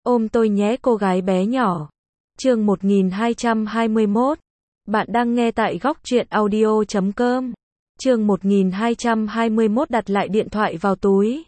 Ôm tôi nhé cô gái bé nhỏ. Chương 1221. Bạn đang nghe tại góc truyện audio.com. Chương 1221 đặt lại điện thoại vào túi.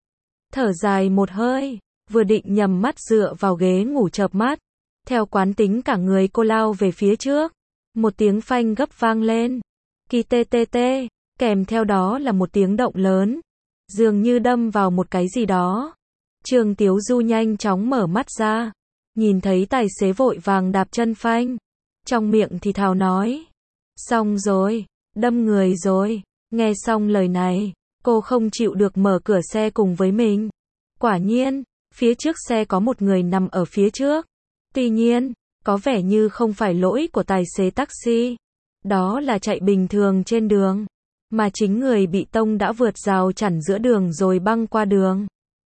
Thở dài một hơi, vừa định nhắm mắt dựa vào ghế ngủ chợp mắt. Theo quán tính cả người cô lao về phía trước. Một tiếng phanh gấp vang lên. Kỳ tê tê tê, kèm theo đó là một tiếng động lớn. Dường như đâm vào một cái gì đó. Trương Tiếu Du nhanh chóng mở mắt ra. Nhìn thấy tài xế vội vàng đạp chân phanh. Trong miệng thì thào nói. Xong rồi, đâm người rồi. Nghe xong lời này, cô không chịu được mở cửa xe cùng với mình. Quả nhiên, phía trước xe có một người nằm ở phía trước. Tuy nhiên, có vẻ như không phải lỗi của tài xế taxi. Đó là chạy bình thường trên đường. Mà chính người bị tông đã vượt rào chắn giữa đường rồi băng qua đường.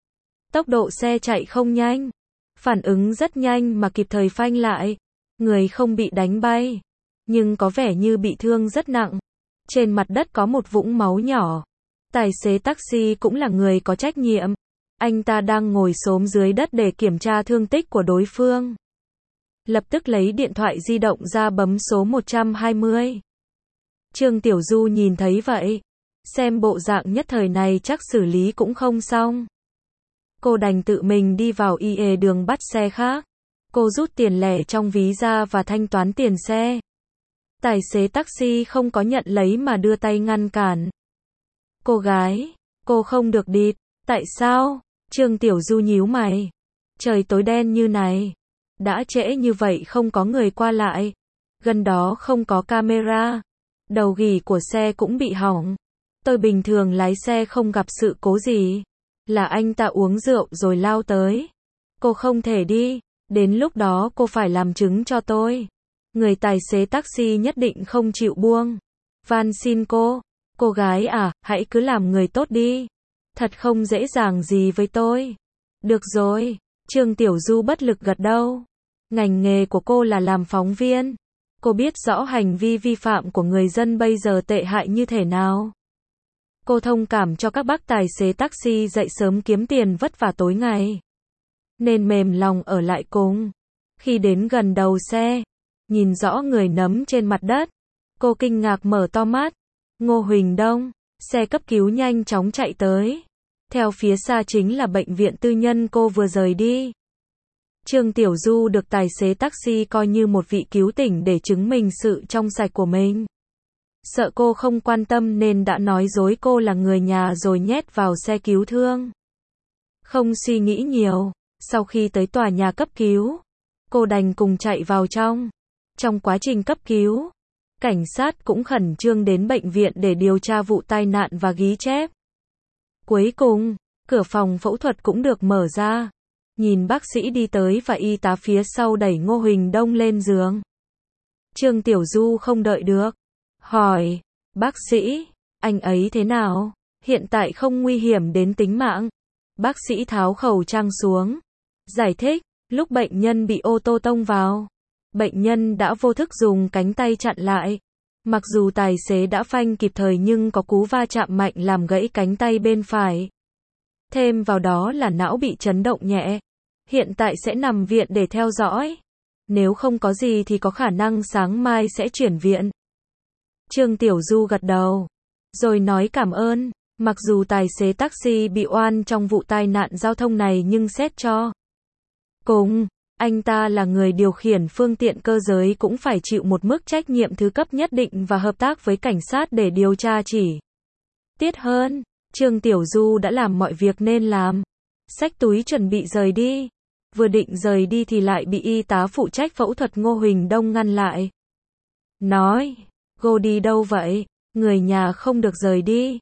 Tốc độ xe chạy không nhanh. Phản ứng rất nhanh mà kịp thời phanh lại. Người không bị đánh bay. Nhưng có vẻ như bị thương rất nặng. Trên mặt đất có một vũng máu nhỏ. Tài xế taxi cũng là người có trách nhiệm. Anh ta đang ngồi xổm dưới đất để kiểm tra thương tích của đối phương. Lập tức lấy điện thoại di động ra bấm số 120. Trương Tiểu Du nhìn thấy vậy. Xem bộ dạng nhất thời này chắc xử lý cũng không xong. Cô đành tự mình đi vào IE đường bắt xe khác. Cô rút tiền lẻ trong ví ra và thanh toán tiền xe. Tài xế taxi không có nhận lấy mà đưa tay ngăn cản. Cô gái, cô không được địt. Tại sao? Trương Tiểu Du nhíu mày. Trời tối đen như này. Đã trễ như vậy không có người qua lại. Gần đó không có camera. Đầu gỉ của xe cũng bị hỏng. Tôi bình thường lái xe không gặp sự cố gì. Là anh ta uống rượu rồi lao tới. Cô không thể đi. Đến lúc đó cô phải làm chứng cho tôi. Người tài xế taxi nhất định không chịu buông. Van xin cô gái à, hãy cứ làm người tốt đi. Thật không dễ dàng gì với tôi. Được rồi, Trương Tiểu Du bất lực gật đầu. Ngành nghề của cô là làm phóng viên. Cô biết rõ hành vi vi phạm của người dân bây giờ tệ hại như thế nào. Cô thông cảm cho các bác tài xế taxi dậy sớm kiếm tiền vất vả tối ngày. Nên mềm lòng ở lại cùng. Khi đến gần đầu xe, nhìn rõ người nấm trên mặt đất. Cô kinh ngạc mở to mắt. Ngô Huỳnh Đông, xe cấp cứu nhanh chóng chạy tới. Theo phía xa chính là bệnh viện tư nhân cô vừa rời đi. Trương Tiểu Du được tài xế taxi coi như một vị cứu tỉnh để chứng minh sự trong sạch của mình. Sợ cô không quan tâm nên đã nói dối cô là người nhà rồi nhét vào xe cứu thương. Không suy nghĩ nhiều, sau khi tới tòa nhà cấp cứu, cô đành cùng chạy vào trong. Trong quá trình cấp cứu, cảnh sát cũng khẩn trương đến bệnh viện để điều tra vụ tai nạn và ghi chép. Cuối cùng, cửa phòng phẫu thuật cũng được mở ra. Nhìn bác sĩ đi tới và y tá phía sau đẩy Ngô Huỳnh Đông lên giường. Trương Tiểu Du không đợi được. Hỏi, bác sĩ, anh ấy thế nào? Hiện tại không nguy hiểm đến tính mạng. Bác sĩ tháo khẩu trang xuống. Giải thích, lúc bệnh nhân bị ô tô tông vào. Bệnh nhân đã vô thức dùng cánh tay chặn lại. Mặc dù tài xế đã phanh kịp thời nhưng có cú va chạm mạnh làm gãy cánh tay bên phải. Thêm vào đó là não bị chấn động nhẹ. Hiện tại sẽ nằm viện để theo dõi. Nếu không có gì thì có khả năng sáng mai sẽ chuyển viện. Trương Tiểu Du gật đầu. Rồi nói cảm ơn. Mặc dù tài xế taxi bị oan trong vụ tai nạn giao thông này nhưng xét cho cùng, anh ta là người điều khiển phương tiện cơ giới cũng phải chịu một mức trách nhiệm thứ cấp nhất định và hợp tác với cảnh sát để điều tra chỉ tiết hơn. Trương Tiểu Du đã làm mọi việc nên làm. Xách túi chuẩn bị rời đi. Vừa định rời đi thì lại bị y tá phụ trách phẫu thuật Ngô Huỳnh Đông ngăn lại. Nói, cô đi đâu vậy? Người nhà không được rời đi.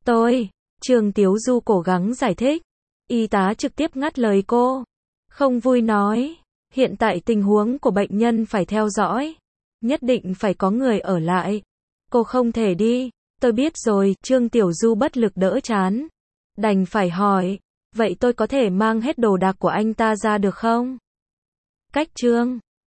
Trương Tiếu Du cố gắng giải thích. Y tá trực tiếp ngắt lời cô. Không vui nói, hiện tại tình huống của bệnh nhân phải theo dõi. Nhất định phải có người ở lại. Cô không thể đi. Tôi biết rồi, Trương Tiểu Du bất lực đỡ chán. Đành phải hỏi, vậy tôi có thể mang hết đồ đạc của anh ta ra được không? Cách Trương